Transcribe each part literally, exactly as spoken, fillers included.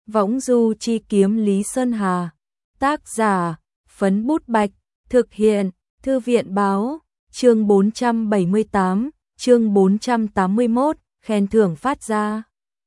Võng du chi kiếm Lý Sơn Hà. Tác giả, Phấn Bút Bạch. Thực hiện, Thư viện báo. Chương bốn trăm bảy mươi tám, chương bốn trăm tám mươi mốt, khen thưởng phát ra.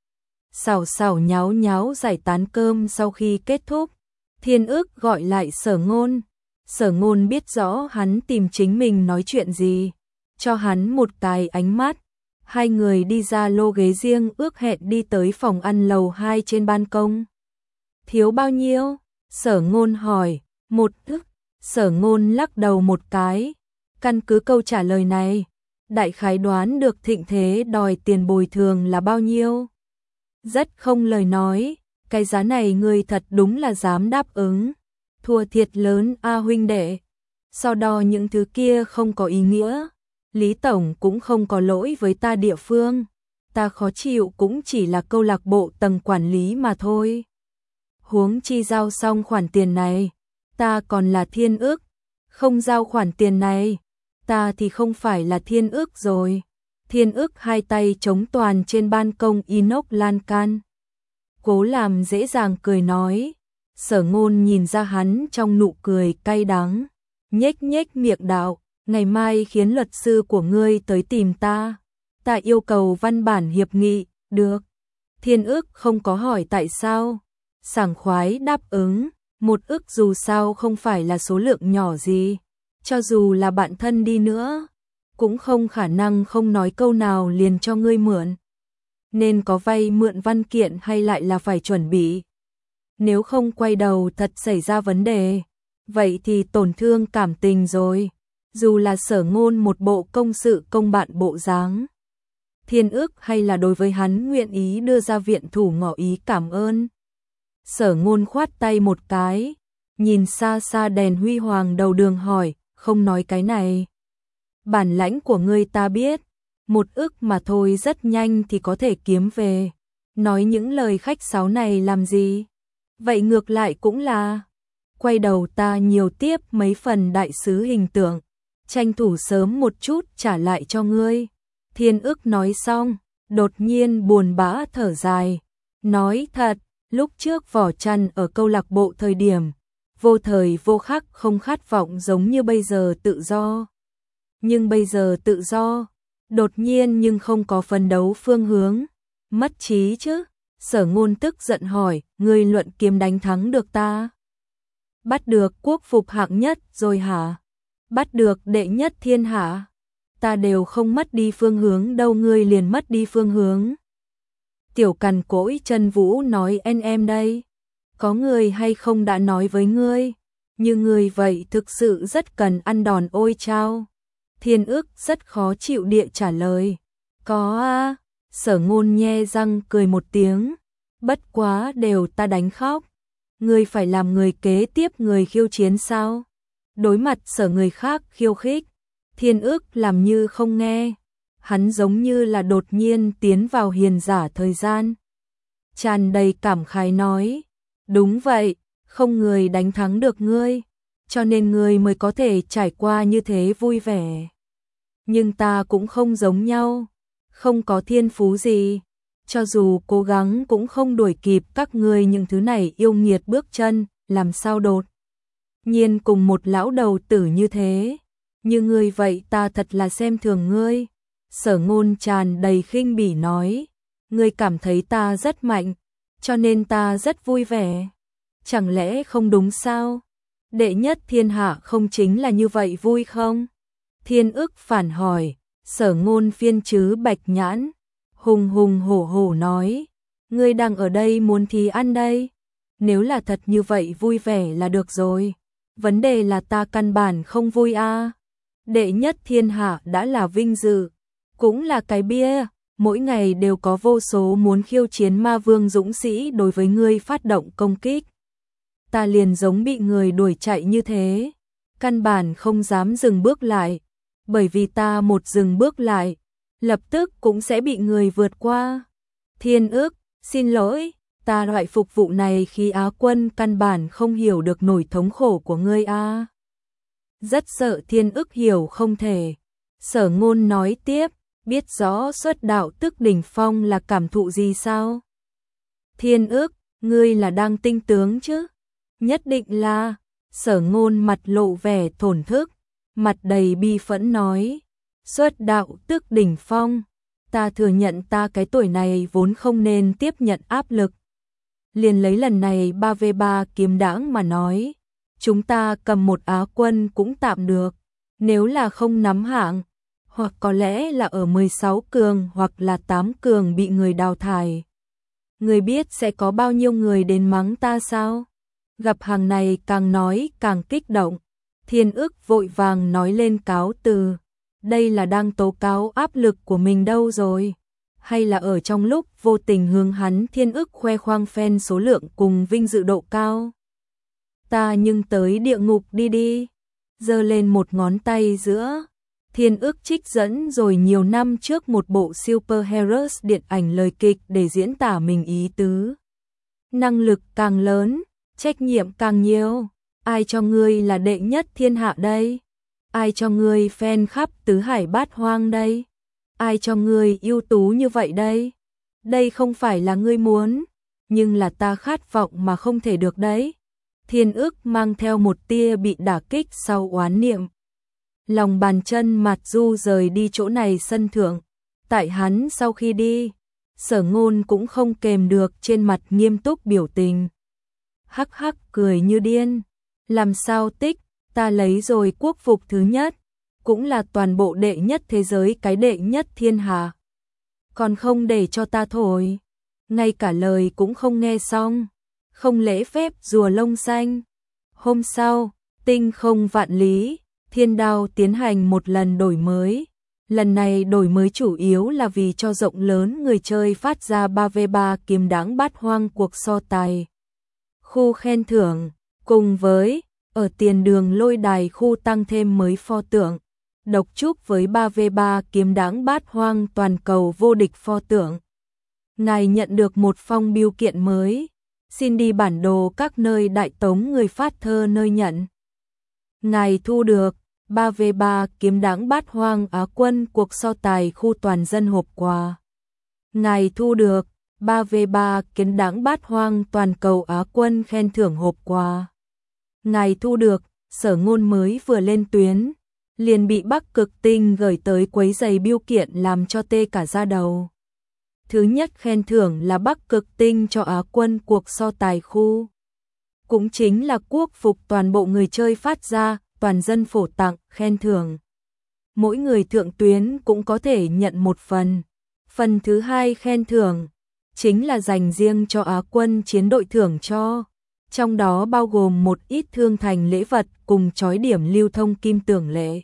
Xảo xảo nháo nháo giải tán cơm sau khi kết thúc. Thiên Ức gọi lại Sở Ngôn. Sở Ngôn biết rõ hắn tìm chính mình nói chuyện gì. Cho hắn một cái ánh mắt. Hai người đi ra lô ghế riêng, ước hẹn đi tới phòng ăn lầu hai trên ban công. Thiếu bao nhiêu? Sở Ngôn hỏi. Một ức. Sở Ngôn lắc đầu một cái. Căn cứ câu trả lời này, đại khái đoán được Thịnh Thế đòi tiền bồi thường là bao nhiêu. Rất không lời nói, cái giá này người thật đúng là dám đáp ứng. Thua thiệt lớn a huynh đệ. So đo những thứ kia không có ý nghĩa. Lý Tổng cũng không có lỗi với ta địa phương. Ta khó chịu cũng chỉ là câu lạc bộ tầng quản lý mà thôi. Huống chi giao xong khoản tiền này, ta còn là Thiên Ức. Không giao khoản tiền này, ta thì không phải là Thiên Ức rồi. Thiên Ức hai tay chống toàn trên ban công inox lan can. Cố làm dễ dàng cười nói. Sở Ngôn nhìn ra hắn trong nụ cười cay đắng. Nhếch nhếch miệng đạo. Ngày mai khiến luật sư của ngươi tới tìm ta. Ta yêu cầu văn bản hiệp nghị. Được. Thiên Ức không có hỏi tại sao. Sảng khoái đáp ứng. Một ức dù sao không phải là số lượng nhỏ gì. Cho dù là bạn thân đi nữa, cũng không khả năng không nói câu nào liền cho ngươi mượn. Nên có vay mượn văn kiện hay lại là phải chuẩn bị. Nếu không quay đầu thật xảy ra vấn đề, vậy thì tổn thương cảm tình rồi. Dù là Sở Ngôn một bộ công sự công bạn bộ dáng. Thiên Ức hay là đối với hắn nguyện ý đưa ra viện thủ ngỏ ý cảm ơn. Sở Ngôn khoát tay một cái, nhìn xa xa đèn huy hoàng đầu đường hỏi, không nói cái này. Bản lãnh của ngươi ta biết, một ức mà thôi rất nhanh thì có thể kiếm về. Nói những lời khách sáo này làm gì? Vậy ngược lại cũng là, quay đầu ta nhiều tiếp mấy phần đại sứ hình tượng, tranh thủ sớm một chút trả lại cho ngươi. Thiên Ức nói xong, đột nhiên buồn bã thở dài, nói thật, lúc trước vỏ chăn ở câu lạc bộ thời điểm, vô thời vô khắc không khát vọng giống như bây giờ tự do. Nhưng bây giờ tự do, đột nhiên nhưng không có phấn đấu phương hướng, mất trí chứ. Sở Ngôn tức giận hỏi, ngươi luận kiếm đánh thắng được ta? Bắt được quốc phục hạng nhất rồi hả? Bắt được đệ nhất thiên hạ? Ta đều không mất đi phương hướng đâu, ngươi liền mất đi phương hướng. Tiểu cằn cỗi Trần Vũ nói en em đây. Có người hay không đã nói với ngươi, như ngươi vậy thực sự rất cần ăn đòn ôi chao. Thiên Ức rất khó chịu địa trả lời. Có a. Sở Ngôn nhe răng cười một tiếng. Bất quá đều ta đánh khóc. Ngươi phải làm người kế tiếp người khiêu chiến sao? Đối mặt sở người khác khiêu khích, Thiên Ức làm như không nghe. Hắn giống như là đột nhiên tiến vào hiền giả thời gian. Tràn đầy cảm khái nói. Đúng vậy, không người đánh thắng được ngươi, cho nên ngươi mới có thể trải qua như thế vui vẻ. Nhưng ta cũng không giống nhau, không có thiên phú gì, cho dù cố gắng cũng không đuổi kịp các ngươi những thứ này yêu nghiệt bước chân, làm sao đột nhiên cùng một lão đầu tử như thế. Như ngươi vậy ta thật là xem thường ngươi. Sở Ngôn tràn đầy khinh bỉ nói, ngươi cảm thấy ta rất mạnh, cho nên ta rất vui vẻ. Chẳng lẽ không đúng sao? Đệ nhất thiên hạ không chính là như vậy vui không? Thiên Ức phản hỏi. Sở Ngôn phiên chứ bạch nhãn, hùng hùng hổ hổ nói, ngươi đang ở đây muốn thì ăn đây. Nếu là thật như vậy vui vẻ là được rồi. Vấn đề là ta căn bản không vui a. À. Đệ nhất thiên hạ đã là vinh dự, cũng là cái bia. Mỗi ngày đều có vô số muốn khiêu chiến ma vương dũng sĩ đối với ngươi phát động công kích. Ta liền giống bị người đuổi chạy như thế, căn bản không dám dừng bước lại, bởi vì ta một dừng bước lại, lập tức cũng sẽ bị người vượt qua. Thiên Ức, xin lỗi, ta loại phục vụ này khi Á quân căn bản không hiểu được nỗi thống khổ của ngươi a. À. Rất sợ Thiên Ức hiểu không thể. Sở Ngôn nói tiếp, biết rõ xuất đạo tức đỉnh phong là cảm thụ gì sao? Thiên Ức, Ngươi là đang tinh tướng chứ? Nhất định là. Sở Ngôn mặt lộ vẻ thổn thức, mặt đầy bi phẫn nói. Xuất đạo tức đỉnh phong. Ta thừa nhận ta cái tuổi này vốn không nên tiếp nhận áp lực. Liền lấy lần này ba vs ba kiếm đãng mà nói. Chúng ta cầm một Á quân cũng tạm được. Nếu là không nắm hạng, hoặc có lẽ là ở mười sáu cường hoặc là tám cường bị người đào thải. Người biết sẽ có bao nhiêu người đến mắng ta sao? Gặp hàng này càng nói càng kích động. Thiên Ức vội vàng nói lên cáo từ. Đây là đang tố cáo áp lực của mình đâu rồi? Hay là ở trong lúc vô tình hướng hắn Thiên Ức khoe khoang fan số lượng cùng vinh dự độ cao? Ta nhưng tới địa ngục đi đi. Giơ lên một ngón tay giữa. Thiên Ức trích dẫn rồi nhiều năm trước một bộ Superheroes điện ảnh lời kịch để diễn tả mình ý tứ. Năng lực càng lớn, trách nhiệm càng nhiều. Ai cho ngươi là đệ nhất thiên hạ đây? Ai cho ngươi fan khắp tứ hải bát hoang đây? Ai cho ngươi ưu tú như vậy đây? Đây không phải là ngươi muốn, nhưng là ta khát vọng mà không thể được đấy. Thiên Ức mang theo một tia bị đả kích sau oán niệm. Lòng bàn chân mặt du rời đi chỗ này sân thượng. Tại hắn sau khi đi, Sở Ngôn cũng không kềm được trên mặt nghiêm túc biểu tình. Hắc hắc cười như điên. Làm sao tích, ta lấy rồi quốc phục thứ nhất, cũng là toàn bộ đệ nhất thế giới cái đệ nhất thiên hạ. Còn không để cho ta thổi, ngay cả lời cũng không nghe xong, không lễ phép rùa lông xanh. Hôm sau, tinh không vạn lý, Thiên Đao tiến hành một lần đổi mới. Lần này đổi mới chủ yếu là vì cho rộng lớn người chơi phát ra ba vs ba kiếm đãng bát hoang cuộc so tài. Khu khen thưởng, cùng với ở tiền đường lôi đài khu tăng thêm mới pho tượng. Độc trúc với ba vs ba kiếm đãng bát hoang toàn cầu vô địch pho tượng. Ngài nhận được một phong bưu kiện mới. Xin đi bản đồ các nơi đại tống người phát thơ nơi nhận. Ngài thu được ba vs ba kiếm đãng bát hoang Á quân cuộc so tài khu toàn dân hộp quà. Ngài thu được ba vs ba kiếm đãng bát hoang toàn cầu Á quân khen thưởng hộp quà. Ngài thu được. Sở Ngôn mới vừa lên tuyến, liền bị Bắc Cực Tinh gửi tới quấy giày bưu kiện làm cho tê cả da đầu. Thứ nhất khen thưởng là Bắc Cực Tinh cho Á quân cuộc so tài khu. Cũng chính là quốc phục toàn bộ người chơi phát ra, toàn dân phổ tặng khen thưởng. Mỗi người thượng tuyến cũng có thể nhận một phần. Phần thứ hai khen thưởng chính là dành riêng cho Á quân chiến đội thưởng cho. Trong đó bao gồm một ít thương thành lễ vật cùng chói điểm lưu thông kim tưởng lệ.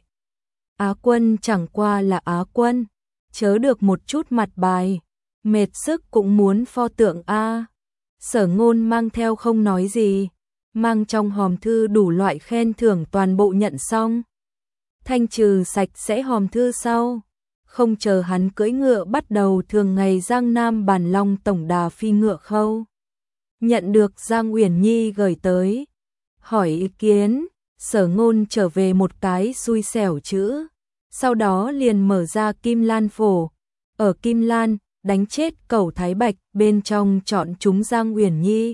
Á quân chẳng qua là Á quân, chớ được một chút mặt bài, mệt sức cũng muốn pho tượng a. Sở Ngôn mang theo không nói gì, mang trong hòm thư đủ loại khen thưởng toàn bộ nhận xong. Thanh trừ sạch sẽ hòm thư sau, không chờ hắn cưỡi ngựa bắt đầu thường ngày Giang Nam Bản Long tổng đà phi ngựa khâu. Nhận được Giang Uyển Nhi gửi tới, hỏi ý kiến, Sở Ngôn trở về một cái xui xẻo chữ, sau đó liền mở ra Kim Lan phổ, ở Kim Lan đánh chết cẩu Thái Bạch, bên trong chọn chúng Giang Uyển Nhi.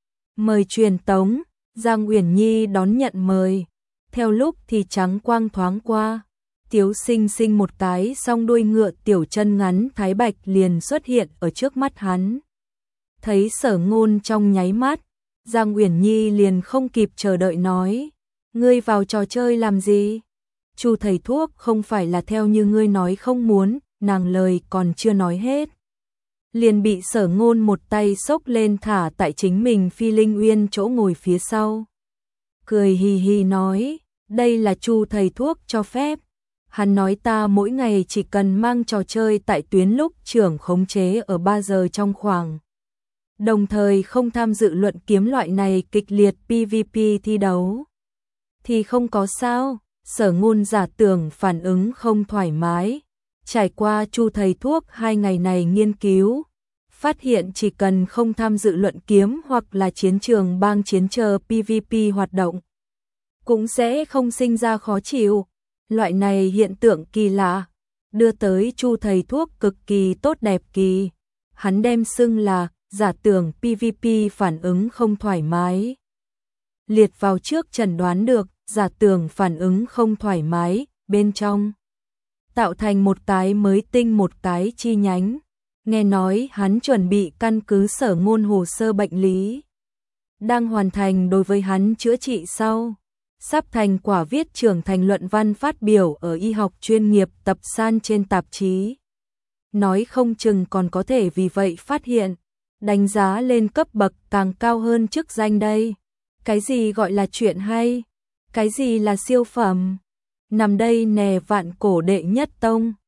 Mời truyền tống, Giang Uyển Nhi đón nhận mời, theo lúc thì trắng quang thoáng qua, tiếu xinh xinh một cái song đuôi ngựa tiểu chân ngắn Thái Bạch liền xuất hiện ở trước mắt hắn. Thấy Sở Ngôn trong nháy mắt, Giang Uyển Nhi liền không kịp chờ đợi nói, ngươi vào trò chơi làm gì? Chu thầy thuốc không phải là theo như ngươi nói không muốn, nàng lời còn chưa nói hết. Liền bị Sở Ngôn một tay xốc lên thả tại chính mình Phi Linh Uyên chỗ ngồi phía sau. Cười hì hì nói, đây là Chu thầy thuốc cho phép. Hắn nói ta mỗi ngày chỉ cần mang trò chơi tại tuyến lúc trưởng khống chế ở ba giờ trong khoảng. Đồng thời không tham dự luận kiếm loại này kịch liệt pê vê pê thi đấu. Thì không có sao, Sở Ngôn giả tưởng phản ứng không thoải mái. Trải qua Chu thầy thuốc hai ngày này nghiên cứu, phát hiện chỉ cần không tham dự luận kiếm hoặc là chiến trường bang chiến chờ pê vê pê hoạt động, cũng sẽ không sinh ra khó chịu. Loại này hiện tượng kỳ lạ, đưa tới Chu thầy thuốc cực kỳ tốt đẹp kỳ. Hắn đem xưng là giả tưởng pê vê pê phản ứng không thoải mái. Liệt vào trước chẩn đoán được, giả tưởng phản ứng không thoải mái, bên trong. Tạo thành một cái mới tinh một cái chi nhánh. Nghe nói hắn chuẩn bị căn cứ sở ngôn hồ sơ bệnh lý. Đang hoàn thành đối với hắn chữa trị sau. Sắp thành quả viết trưởng thành luận văn phát biểu ở y học chuyên nghiệp tập san trên tạp chí. Nói không chừng còn có thể vì vậy phát hiện, đánh giá lên cấp bậc càng cao hơn chức danh đây. Cái gì gọi là chuyện hay? Cái gì là siêu phẩm? Nằm đây nè vạn cổ đệ nhất tông.